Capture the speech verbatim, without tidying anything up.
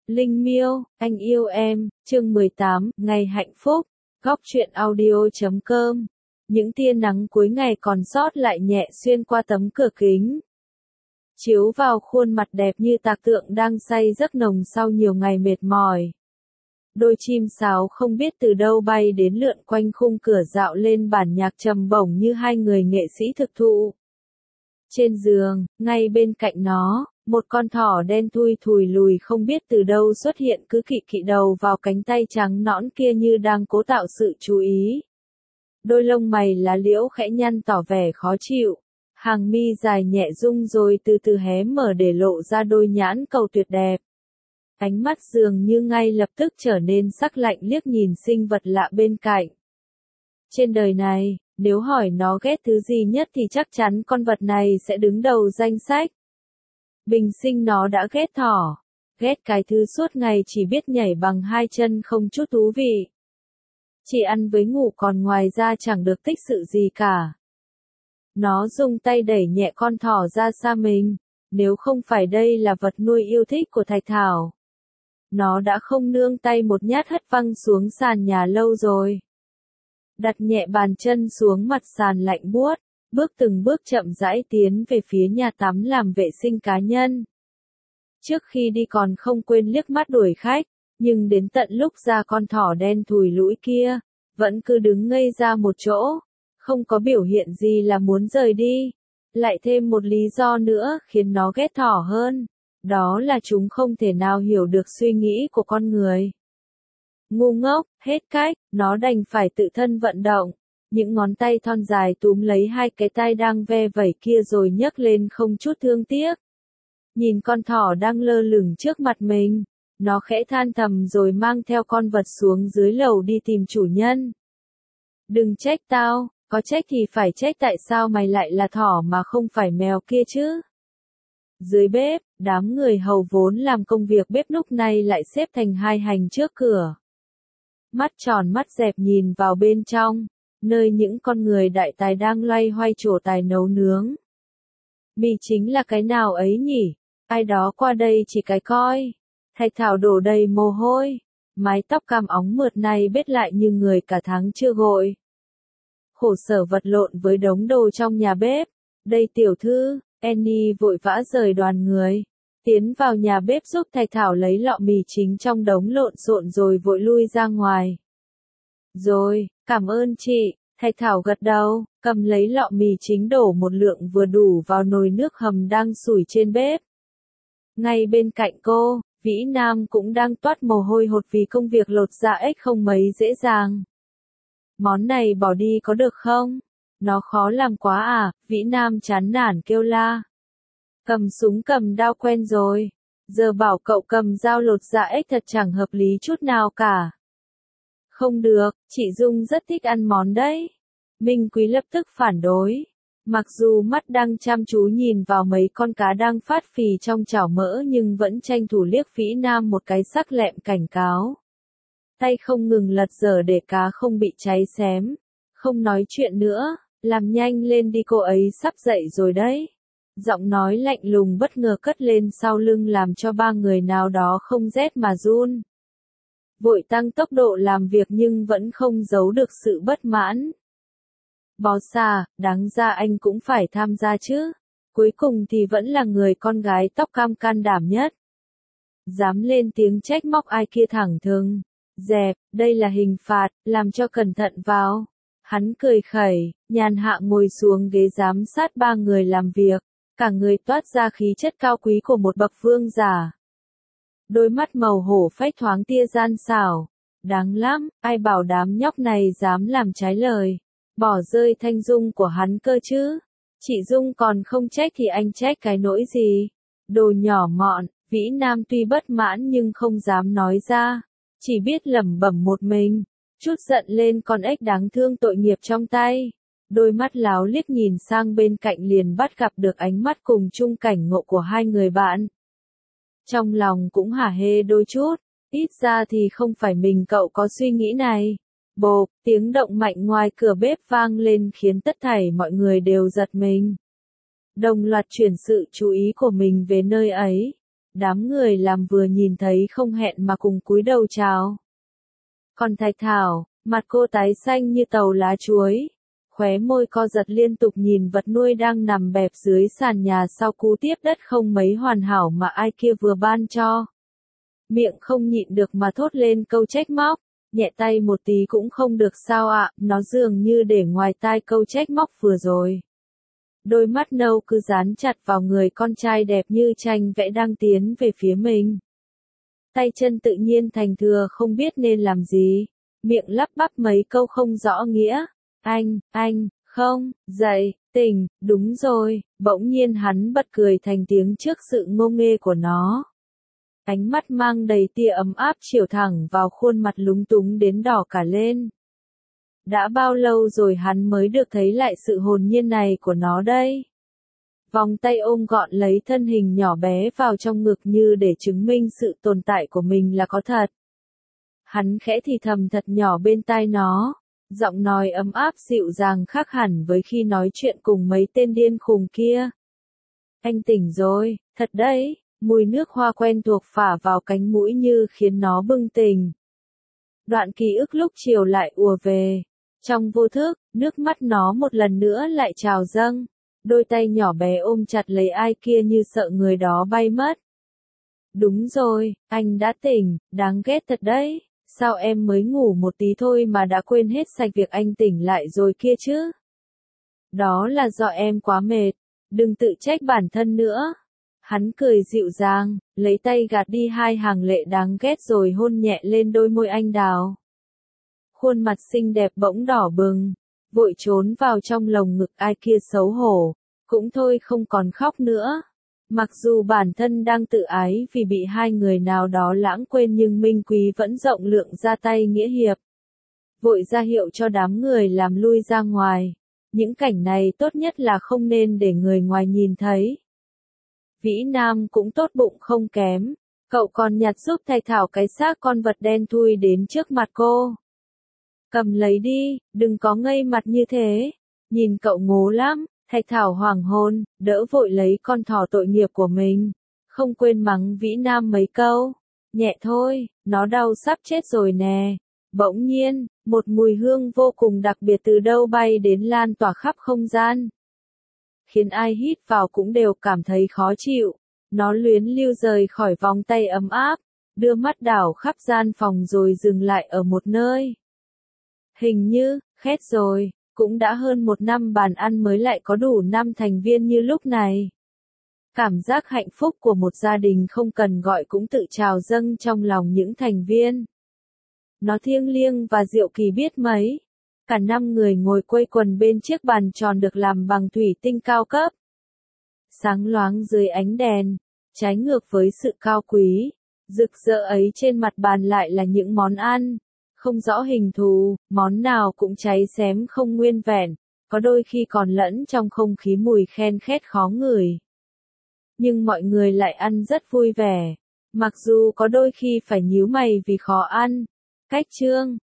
Linh Miêu, anh yêu em, chương mười tám, ngày hạnh phúc, góc truyện audio chấm com. Những tia nắng cuối ngày còn sót lại nhẹ xuyên qua tấm cửa kính, chiếu vào khuôn mặt đẹp như tạc tượng đang say giấc nồng sau nhiều ngày mệt mỏi. Đôi chim sáo không biết từ đâu bay đến lượn quanh khung cửa dạo lên bản nhạc trầm bổng như hai người nghệ sĩ thực thụ. Trên giường, ngay bên cạnh nó, một con thỏ đen thui thùi lùi không biết từ đâu xuất hiện cứ khị khị đầu vào cánh tay trắng nõn kia như đang cố tạo sự chú ý. Đôi lông mày lá liễu khẽ nhăn tỏ vẻ khó chịu, hàng mi dài nhẹ rung rồi từ từ hé mở để lộ ra đôi nhãn cầu tuyệt đẹp. Ánh mắt dường như ngay lập tức trở nên sắc lạnh liếc nhìn sinh vật lạ bên cạnh. Trên đời này, nếu hỏi nó ghét thứ gì nhất thì chắc chắn con vật này sẽ đứng đầu danh sách. Bình sinh nó đã ghét thỏ, ghét cái thứ suốt ngày chỉ biết nhảy bằng hai chân không chút thú vị. Chỉ ăn với ngủ còn ngoài ra chẳng được tích sự gì cả. Nó dùng tay đẩy nhẹ con thỏ ra xa mình, nếu không phải đây là vật nuôi yêu thích của Thạch Thảo, nó đã không nương tay một nhát hất văng xuống sàn nhà lâu rồi. Đặt nhẹ bàn chân xuống mặt sàn lạnh buốt, bước từng bước chậm rãi tiến về phía nhà tắm làm vệ sinh cá nhân. Trước khi đi còn không quên liếc mắt đuổi khách, nhưng đến tận lúc ra con thỏ đen thùi lũi kia, vẫn cứ đứng ngây ra một chỗ, không có biểu hiện gì là muốn rời đi. Lại thêm một lý do nữa khiến nó ghét thỏ hơn, đó là chúng không thể nào hiểu được suy nghĩ của con người. Ngu ngốc, hết cách, nó đành phải tự thân vận động. Những ngón tay thon dài túm lấy hai cái tai đang ve vẩy kia rồi nhấc lên không chút thương tiếc. Nhìn con thỏ đang lơ lửng trước mặt mình, nó khẽ than thầm rồi mang theo con vật xuống dưới lầu đi tìm chủ nhân. Đừng trách tao, có trách thì phải trách tại sao mày lại là thỏ mà không phải mèo kia chứ. Dưới bếp, đám người hầu vốn làm công việc bếp lúc này lại xếp thành hai hành trước cửa. Mắt tròn mắt dẹp nhìn vào bên trong, nơi những con người đại tài đang loay hoay trổ tài nấu nướng. Mì chính là cái nào ấy nhỉ? Ai đó qua đây chỉ cái coi. Thạch Thảo đổ đầy mồ hôi, mái tóc cam óng mượt này bết lại như người cả tháng chưa gội. Khổ sở vật lộn với đống đồ trong nhà bếp. Đây tiểu thư, Annie vội vã rời đoàn người, tiến vào nhà bếp giúp Thạch Thảo lấy lọ mì chính trong đống lộn xộn rồi vội lui ra ngoài. Rồi, cảm ơn chị, Thạch Thảo gật đầu, cầm lấy lọ mì chính đổ một lượng vừa đủ vào nồi nước hầm đang sủi trên bếp. Ngay bên cạnh cô, Vĩ Nam cũng đang toát mồ hôi hột vì công việc lột da ếch không mấy dễ dàng. Món này bỏ đi có được không? Nó khó làm quá à, Vĩ Nam chán nản kêu la. Cầm súng cầm đao quen rồi, giờ bảo cậu cầm dao lột da ếch thật chẳng hợp lý chút nào cả. Không được, chị Dung rất thích ăn món đấy. Minh Quý lập tức phản đối. Mặc dù mắt đang chăm chú nhìn vào mấy con cá đang phát phì trong chảo mỡ nhưng vẫn tranh thủ liếc Vĩ Nam một cái sắc lẹm cảnh cáo. Tay không ngừng lật dở để cá không bị cháy xém. Không nói chuyện nữa, làm nhanh lên đi, cô ấy sắp dậy rồi đấy. Giọng nói lạnh lùng bất ngờ cất lên sau lưng làm cho ba người nào đó không rét mà run. Vội tăng tốc độ làm việc nhưng vẫn không giấu được sự bất mãn. Boss à, đáng ra anh cũng phải tham gia chứ. Cuối cùng thì vẫn là người con gái tóc cam can đảm nhất. Dám lên tiếng trách móc ai kia thẳng thừng. Dẹp, đây là hình phạt, làm cho cẩn thận vào. Hắn cười khẩy, nhàn hạ ngồi xuống ghế giám sát ba người làm việc. Cả người toát ra khí chất cao quý của một bậc vương giả. Đôi mắt màu hổ phách thoáng tia gian xảo. Đáng lắm, ai bảo đám nhóc này dám làm trái lời. Bỏ rơi thanh dung của hắn cơ chứ. Chị Dung còn không trách thì anh trách cái nỗi gì. Đồ nhỏ mọn, Vĩ Nam tuy bất mãn nhưng không dám nói ra. Chỉ biết lẩm bẩm một mình. Chút giận lên con ếch đáng thương tội nghiệp trong tay. Đôi mắt láo liếc nhìn sang bên cạnh liền bắt gặp được ánh mắt cùng chung cảnh ngộ của hai người bạn. Trong lòng cũng hả hê đôi chút, ít ra thì không phải mình cậu có suy nghĩ này. Bộp, tiếng động mạnh ngoài cửa bếp vang lên khiến tất thảy mọi người đều giật mình. Đồng loạt chuyển sự chú ý của mình về nơi ấy. đám người làm vừa nhìn thấy không hẹn mà cùng cúi đầu chào. Còn Thạch Thảo, mặt cô tái xanh như tàu lá chuối, khóe môi co giật liên tục nhìn vật nuôi đang nằm bẹp dưới sàn nhà sau cú tiếp đất không mấy hoàn hảo mà ai kia vừa ban cho. Miệng không nhịn được mà thốt lên câu trách móc, nhẹ tay một tí cũng không được sao ạ, nó dường như để ngoài tai câu trách móc vừa rồi. Đôi mắt nâu cứ dán chặt vào người con trai đẹp như tranh vẽ đang tiến về phía mình. Tay chân tự nhiên thành thừa không biết nên làm gì, miệng lắp bắp mấy câu không rõ nghĩa. Anh, anh, không, dậy, tỉnh, đúng rồi, bỗng nhiên hắn bật cười thành tiếng trước sự ngô nghê của nó. Ánh mắt mang đầy tia ấm áp chiếu thẳng vào khuôn mặt lúng túng đến đỏ cả lên. Đã bao lâu rồi hắn mới được thấy lại sự hồn nhiên này của nó đây? Vòng tay ôm gọn lấy thân hình nhỏ bé vào trong ngực như để chứng minh sự tồn tại của mình là có thật. Hắn khẽ thì thầm thật nhỏ bên tai nó, giọng nói ấm áp dịu dàng khác hẳn với khi nói chuyện cùng mấy tên điên khùng kia. Anh tỉnh rồi, thật đấy, mùi nước hoa quen thuộc phả vào cánh mũi như khiến nó bừng tỉnh. Đoạn ký ức lúc chiều lại ùa về. Trong vô thức, nước mắt nó một lần nữa lại trào dâng. Đôi tay nhỏ bé ôm chặt lấy ai kia như sợ người đó bay mất. Đúng rồi, anh đã tỉnh, đáng ghét thật đấy. Sao em mới ngủ một tí thôi mà đã quên hết sạch việc anh tỉnh lại rồi kia chứ? Đó là do em quá mệt, đừng tự trách bản thân nữa. Hắn cười dịu dàng, lấy tay gạt đi hai hàng lệ đáng ghét rồi hôn nhẹ lên đôi môi anh đào. Khuôn mặt xinh đẹp bỗng đỏ bừng, vội trốn vào trong lồng ngực ai kia xấu hổ, cũng thôi không còn khóc nữa. Mặc dù bản thân đang tự ái vì bị hai người nào đó lãng quên nhưng Minh Quý vẫn rộng lượng ra tay nghĩa hiệp. Vội ra hiệu cho đám người làm lui ra ngoài. Những cảnh này tốt nhất là không nên để người ngoài nhìn thấy. Vĩ Nam cũng tốt bụng không kém. Cậu còn nhặt giúp Thạch Thảo cái xác con vật đen thui đến trước mặt cô. Cầm lấy đi, đừng có ngây mặt như thế. Nhìn cậu ngố lắm. Thạch Thảo hoảng hồn, đỡ vội lấy con thỏ tội nghiệp của mình. Không quên mắng Vĩ Nam mấy câu. Nhẹ thôi, nó đau sắp chết rồi nè. Bỗng nhiên, một mùi hương vô cùng đặc biệt từ đâu bay đến lan tỏa khắp không gian. Khiến ai hít vào cũng đều cảm thấy khó chịu. Nó luyến lưu rời khỏi vòng tay ấm áp, đưa mắt đảo khắp gian phòng rồi dừng lại ở một nơi. Hình như, khét rồi. Cũng đã hơn một năm bàn ăn mới lại có đủ năm thành viên như lúc này. Cảm giác hạnh phúc của một gia đình không cần gọi cũng tự trào dâng trong lòng những thành viên. Nó thiêng liêng và diệu kỳ biết mấy. Cả năm người ngồi quây quần bên chiếc bàn tròn được làm bằng thủy tinh cao cấp. Sáng loáng dưới ánh đèn, trái ngược với sự cao quý, rực rỡ ấy trên mặt bàn lại là những món ăn. Không rõ hình thù, món nào cũng cháy xém không nguyên vẹn, có đôi khi còn lẫn trong không khí mùi khen khét khó ngửi. Nhưng mọi người lại ăn rất vui vẻ, mặc dù có đôi khi phải nhíu mày vì khó ăn. Cách chương